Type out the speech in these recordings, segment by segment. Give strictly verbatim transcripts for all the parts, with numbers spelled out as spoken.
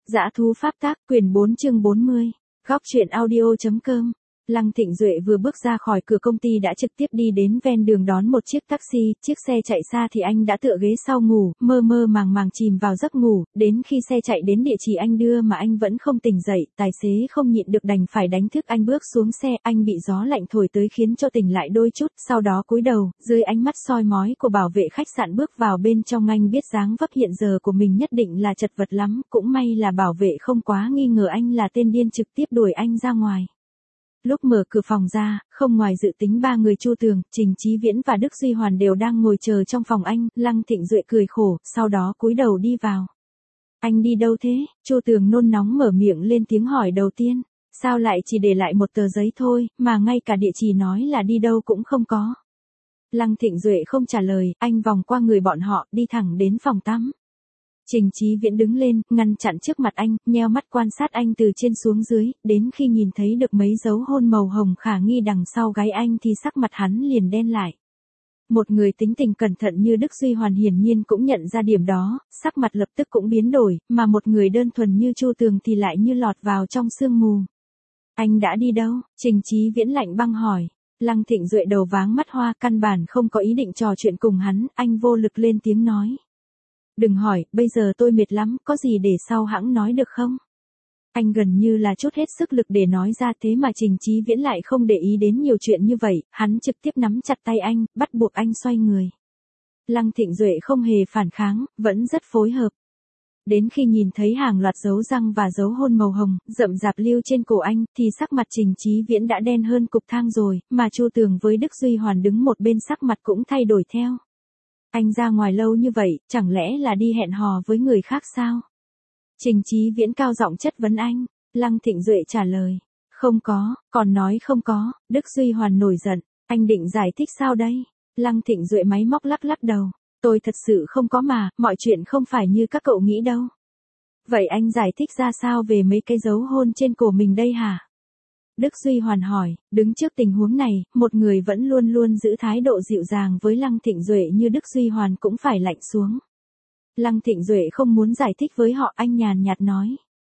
Dã thú pháp tác, quyển bốn chương bốn mươi. Góc truyện audio.com. Lăng Thịnh Duệ vừa bước ra khỏi cửa công ty đã trực tiếp đi đến ven đường đón một chiếc taxi, chiếc xe chạy xa thì anh đã tựa ghế sau ngủ, mơ mơ màng màng chìm vào giấc ngủ, đến khi xe chạy đến địa chỉ anh đưa mà anh vẫn không tỉnh dậy, tài xế không nhịn được đành phải đánh thức anh bước xuống xe, anh bị gió lạnh thổi tới khiến cho tỉnh lại đôi chút, sau đó cúi đầu, dưới ánh mắt soi mói của bảo vệ khách sạn bước vào bên trong anh biết dáng vấp hiện giờ của mình nhất định là chật vật lắm, cũng may là bảo vệ không quá nghi ngờ anh là tên điên trực tiếp đuổi anh ra ngoài. Lúc mở cửa phòng ra, không ngoài dự tính ba người Chu Tường, Trình Chí Viễn và Đức Duy Hoàn đều đang ngồi chờ trong phòng anh, Lăng Thịnh Duệ cười khổ, sau đó cúi đầu đi vào. Anh đi đâu thế? Chu Tường nôn nóng mở miệng lên tiếng hỏi đầu tiên. Sao lại chỉ để lại một tờ giấy thôi, mà ngay cả địa chỉ nói là đi đâu cũng không có. Lăng Thịnh Duệ không trả lời, anh vòng qua người bọn họ, đi thẳng đến phòng tắm. Trình Chí Viễn đứng lên, ngăn chặn trước mặt anh, nheo mắt quan sát anh từ trên xuống dưới, đến khi nhìn thấy được mấy dấu hôn màu hồng khả nghi đằng sau gáy anh thì sắc mặt hắn liền đen lại. Một người tính tình cẩn thận như Đức Duy Hoàn hiển nhiên cũng nhận ra điểm đó, sắc mặt lập tức cũng biến đổi, mà một người đơn thuần như Chu Tường thì lại như lọt vào trong sương mù. Anh đã đi đâu? Trình Chí Viễn lạnh băng hỏi. Lăng Thịnh Duệ đầu váng mắt hoa, căn bản không có ý định trò chuyện cùng hắn, anh vô lực lên tiếng nói. Đừng hỏi, bây giờ tôi mệt lắm, có gì để sau hãng nói được không? Anh gần như là trút hết sức lực để nói ra thế mà Trình Chí Viễn lại không để ý đến nhiều chuyện như vậy, hắn trực tiếp nắm chặt tay anh, bắt buộc anh xoay người. Lăng Thịnh Duệ không hề phản kháng, vẫn rất phối hợp. Đến khi nhìn thấy hàng loạt dấu răng và dấu hôn màu hồng, rậm rạp lưu trên cổ anh, thì sắc mặt Trình Chí Viễn đã đen hơn cục thang rồi, mà Chu Tường với Đức Duy Hoàn đứng một bên sắc mặt cũng thay đổi theo. Anh ra ngoài lâu như vậy, chẳng lẽ là đi hẹn hò với người khác sao? Trình Chí Viễn cao giọng chất vấn anh, Lăng Thịnh Duệ trả lời, không có, còn nói không có, Đức Duy Hoàn nổi giận, anh định giải thích sao đây? Lăng Thịnh Duệ máy móc lắc lắc đầu, tôi thật sự không có mà, mọi chuyện không phải như các cậu nghĩ đâu. Vậy anh giải thích ra sao về mấy cái dấu hôn trên cổ mình đây hả? Đức Duy Hoàn hỏi, đứng trước tình huống này, một người vẫn luôn luôn giữ thái độ dịu dàng với Lăng Thịnh Duệ như Đức Duy Hoàn cũng phải lạnh xuống. Lăng Thịnh Duệ không muốn giải thích với họ, anh nhàn nhạt nói.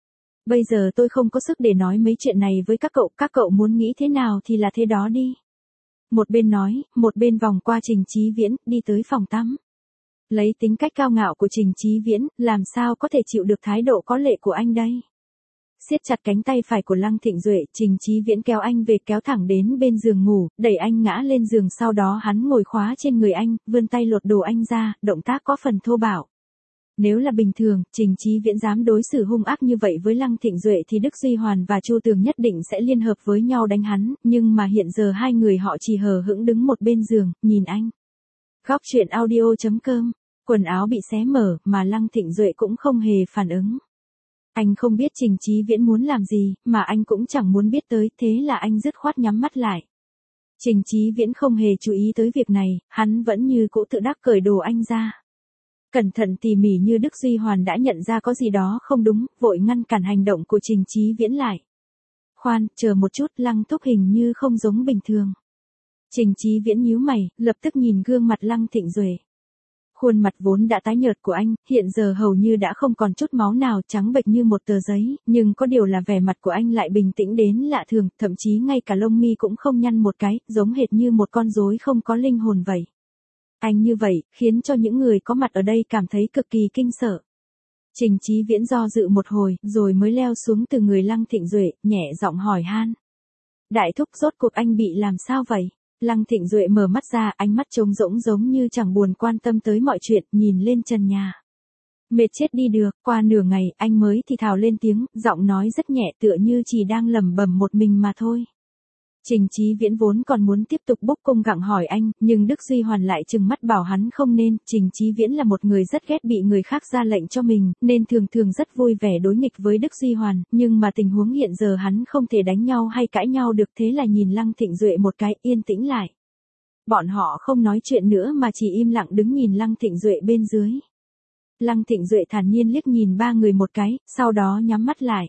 Bây giờ tôi không có sức để nói mấy chuyện này với các cậu, các cậu muốn nghĩ thế nào thì là thế đó đi. Một bên nói, một bên vòng qua Trình Chí Viễn, đi tới phòng tắm. Lấy tính cách cao ngạo của Trình Chí Viễn, làm sao có thể chịu được thái độ có lệ của anh đây? Siết chặt cánh tay phải của Lăng Thịnh Duệ, Trình Chí Viễn kéo anh về kéo thẳng đến bên giường ngủ, đẩy anh ngã lên giường, sau đó hắn ngồi khóa trên người anh, vươn tay lột đồ anh ra, động tác có phần thô bạo. Nếu là bình thường, Trình Chí Viễn dám đối xử hung ác như vậy với Lăng Thịnh Duệ thì Đức Duy Hoàn và Chu Tường nhất định sẽ liên hợp với nhau đánh hắn, nhưng mà hiện giờ hai người họ chỉ hờ hững đứng một bên giường, nhìn anh. Góc truyện audio.com, quần áo bị xé mở mà Lăng Thịnh Duệ cũng không hề phản ứng. Anh không biết Trình Chí Viễn muốn làm gì, mà anh cũng chẳng muốn biết tới, thế là anh dứt khoát nhắm mắt lại. Trình Chí Viễn không hề chú ý tới việc này, hắn vẫn như cũ tự đắc cởi đồ anh ra. Cẩn thận tỉ mỉ như Đức Duy Hoàn đã nhận ra có gì đó không đúng, vội ngăn cản hành động của Trình Chí Viễn lại. Khoan, chờ một chút, Lăng Thúc hình như không giống bình thường. Trình Chí Viễn nhíu mày, lập tức nhìn gương mặt Lăng Thịnh Duệ. Khuôn mặt vốn đã tái nhợt của anh, hiện giờ hầu như đã không còn chút máu nào, trắng bệch như một tờ giấy, nhưng có điều là vẻ mặt của anh lại bình tĩnh đến lạ thường, thậm chí ngay cả lông mi cũng không nhăn một cái, giống hệt như một con rối không có linh hồn vậy. Anh như vậy, khiến cho những người có mặt ở đây cảm thấy cực kỳ kinh sợ. Trình Chí Viễn do dự một hồi, rồi mới leo xuống từ người Lăng Thịnh Duệ, nhẹ giọng hỏi han. Đại thúc, rốt cuộc anh bị làm sao vậy? Lăng Thịnh Duệ mở mắt ra, ánh mắt trống rỗng giống như chẳng buồn quan tâm tới mọi chuyện, nhìn lên trần nhà. Mệt chết đi được, qua nửa ngày, anh mới thì thào lên tiếng, giọng nói rất nhẹ tựa như chỉ đang lẩm bẩm một mình mà thôi. Trình Chí Viễn vốn còn muốn tiếp tục bốc cung gặng hỏi anh, nhưng Đức Duy Hoàn lại trừng mắt bảo hắn không nên, Trình Chí Viễn là một người rất ghét bị người khác ra lệnh cho mình, nên thường thường rất vui vẻ đối nghịch với Đức Duy Hoàn, nhưng mà tình huống hiện giờ hắn không thể đánh nhau hay cãi nhau được, thế là nhìn Lăng Thịnh Duệ một cái, yên tĩnh lại. Bọn họ không nói chuyện nữa mà chỉ im lặng đứng nhìn Lăng Thịnh Duệ bên dưới. Lăng Thịnh Duệ thản nhiên liếc nhìn ba người một cái, sau đó nhắm mắt lại.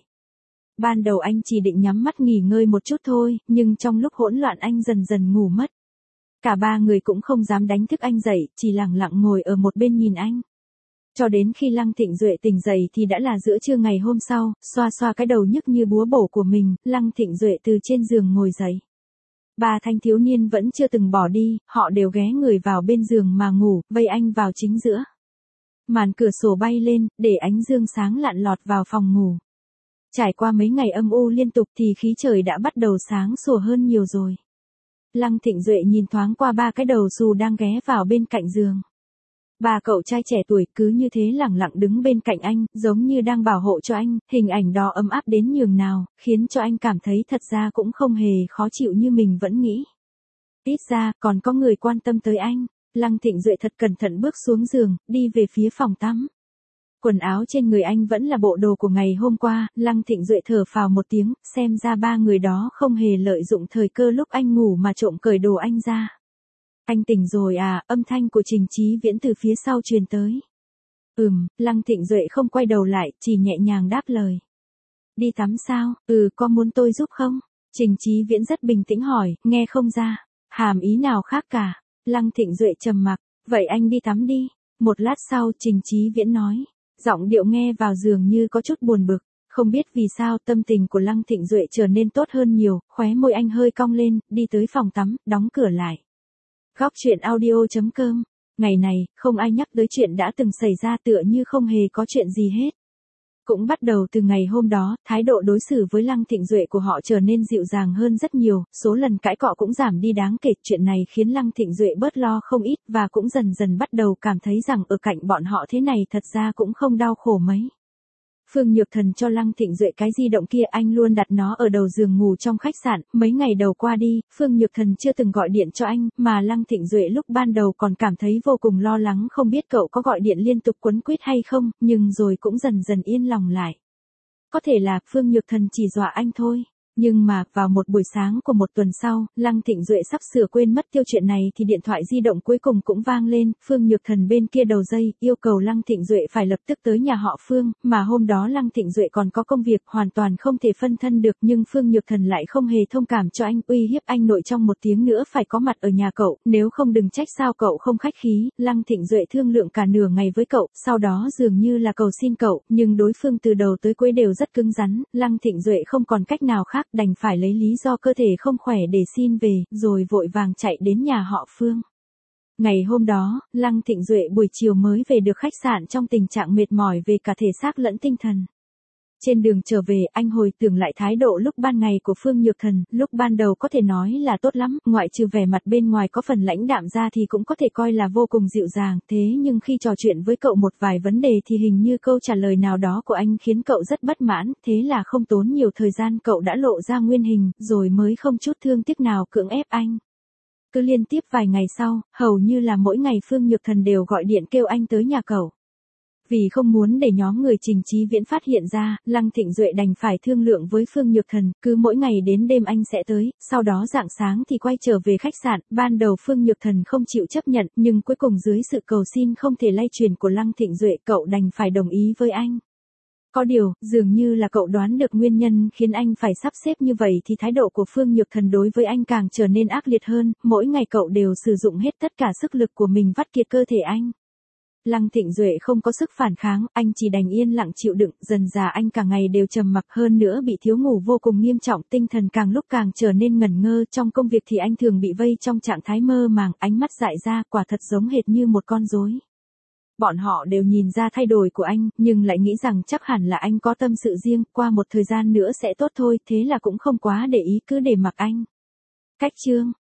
Ban đầu anh chỉ định nhắm mắt nghỉ ngơi một chút thôi, nhưng trong lúc hỗn loạn anh dần dần ngủ mất. Cả ba người cũng không dám đánh thức anh dậy, chỉ lặng lặng ngồi ở một bên nhìn anh. Cho đến khi Lăng Thịnh Duệ tỉnh dậy thì đã là giữa trưa ngày hôm sau, xoa xoa cái đầu nhức như búa bổ của mình, Lăng Thịnh Duệ từ trên giường ngồi dậy. Ba thanh thiếu niên vẫn chưa từng bỏ đi, họ đều ghé người vào bên giường mà ngủ, vây anh vào chính giữa. Màn cửa sổ bay lên, để ánh dương sáng lặn lọt vào phòng ngủ. Trải qua mấy ngày âm u liên tục thì khí trời đã bắt đầu sáng sủa hơn nhiều rồi. Lăng Thịnh Duệ nhìn thoáng qua ba cái đầu xù đang ghé vào bên cạnh giường. Ba cậu trai trẻ tuổi cứ như thế lẳng lặng đứng bên cạnh anh, giống như đang bảo hộ cho anh, hình ảnh đó ấm áp đến nhường nào, khiến cho anh cảm thấy thật ra cũng không hề khó chịu như mình vẫn nghĩ. Ít ra, còn có người quan tâm tới anh. Lăng Thịnh Duệ thật cẩn thận bước xuống giường, đi về phía phòng tắm. Quần áo trên người anh vẫn là bộ đồ của ngày hôm qua, Lăng Thịnh Duệ thở phào một tiếng, xem ra ba người đó không hề lợi dụng thời cơ lúc anh ngủ mà trộm cởi đồ anh ra. Anh tỉnh rồi à, âm thanh của Trình Chí Viễn từ phía sau truyền tới. Ừm, Lăng Thịnh Duệ không quay đầu lại, chỉ nhẹ nhàng đáp lời. Đi tắm sao, ừ, có muốn tôi giúp không? Trình Chí Viễn rất bình tĩnh hỏi, nghe không ra, hàm ý nào khác cả. Lăng Thịnh Duệ trầm mặc, vậy anh đi tắm đi. Một lát sau Trình Chí Viễn nói, giọng điệu nghe vào dường như có chút buồn bực. Không biết vì sao tâm tình của Lăng Thịnh Duệ trở nên tốt hơn nhiều, khóe môi anh hơi cong lên, đi tới phòng tắm, đóng cửa lại. Góc truyện audio chấm com. Ngày này, không ai nhắc tới chuyện đã từng xảy ra tựa như không hề có chuyện gì hết. Cũng bắt đầu từ ngày hôm đó, thái độ đối xử với Lăng Thịnh Duệ của họ trở nên dịu dàng hơn rất nhiều, số lần cãi cọ cũng giảm đi đáng kể. Chuyện này khiến Lăng Thịnh Duệ bớt lo không ít và cũng dần dần bắt đầu cảm thấy rằng ở cạnh bọn họ thế này thật ra cũng không đau khổ mấy. Phương Nhược Thần cho Lăng Thịnh Duệ cái di động kia, anh luôn đặt nó ở đầu giường ngủ trong khách sạn. Mấy ngày đầu qua đi, Phương Nhược Thần chưa từng gọi điện cho anh, mà Lăng Thịnh Duệ lúc ban đầu còn cảm thấy vô cùng lo lắng không biết cậu có gọi điện liên tục quấn quýt hay không, nhưng rồi cũng dần dần yên lòng lại. Có thể là Phương Nhược Thần chỉ dọa anh thôi. Nhưng mà, vào một buổi sáng của một tuần sau, Lăng Thịnh Duệ sắp sửa quên mất tiêu chuyện này thì điện thoại di động cuối cùng cũng vang lên, Phương Nhược Thần bên kia đầu dây, yêu cầu Lăng Thịnh Duệ phải lập tức tới nhà họ Phương, mà hôm đó Lăng Thịnh Duệ còn có công việc hoàn toàn không thể phân thân được, nhưng Phương Nhược Thần lại không hề thông cảm cho anh, uy hiếp anh nội trong một tiếng nữa phải có mặt ở nhà cậu, nếu không đừng trách sao cậu không khách khí. Lăng Thịnh Duệ thương lượng cả nửa ngày với cậu, sau đó dường như là cầu xin cậu, nhưng đối phương từ đầu tới cuối đều rất cứng rắn, Lăng Thịnh Duệ không còn cách nào khác, đành phải lấy lý do cơ thể không khỏe để xin về, rồi vội vàng chạy đến nhà họ Phương. Ngày hôm đó, Lăng Thịnh Duệ buổi chiều mới về được khách sạn trong tình trạng mệt mỏi về cả thể xác lẫn tinh thần. Trên đường trở về, anh hồi tưởng lại thái độ lúc ban ngày của Phương Nhược Thần, lúc ban đầu có thể nói là tốt lắm, ngoại trừ vẻ mặt bên ngoài có phần lãnh đạm ra thì cũng có thể coi là vô cùng dịu dàng, thế nhưng khi trò chuyện với cậu một vài vấn đề thì hình như câu trả lời nào đó của anh khiến cậu rất bất mãn, thế là không tốn nhiều thời gian cậu đã lộ ra nguyên hình, rồi mới không chút thương tiếc nào cưỡng ép anh. Cứ liên tiếp vài ngày sau, hầu như là mỗi ngày Phương Nhược Thần đều gọi điện kêu anh tới nhà cậu. Vì không muốn để nhóm người Trình Chí Viễn phát hiện ra, Lăng Thịnh Duệ đành phải thương lượng với Phương Nhược Thần, cứ mỗi ngày đến đêm anh sẽ tới, sau đó rạng sáng thì quay trở về khách sạn. Ban đầu Phương Nhược Thần không chịu chấp nhận, nhưng cuối cùng dưới sự cầu xin không thể lay truyền của Lăng Thịnh Duệ, cậu đành phải đồng ý với anh. Có điều, dường như là cậu đoán được nguyên nhân khiến anh phải sắp xếp như vậy thì thái độ của Phương Nhược Thần đối với anh càng trở nên ác liệt hơn, mỗi ngày cậu đều sử dụng hết tất cả sức lực của mình vắt kiệt cơ thể anh. Lăng Thịnh Duệ không có sức phản kháng, anh chỉ đành yên lặng chịu đựng, dần dà anh cả ngày đều trầm mặc, hơn nữa bị thiếu ngủ vô cùng nghiêm trọng, tinh thần càng lúc càng trở nên ngẩn ngơ, trong công việc thì anh thường bị vây trong trạng thái mơ màng, ánh mắt dại ra, quả thật giống hệt như một con rối. Bọn họ đều nhìn ra thay đổi của anh, nhưng lại nghĩ rằng chắc hẳn là anh có tâm sự riêng, qua một thời gian nữa sẽ tốt thôi, thế là cũng không quá để ý, cứ để mặc anh. Cách chương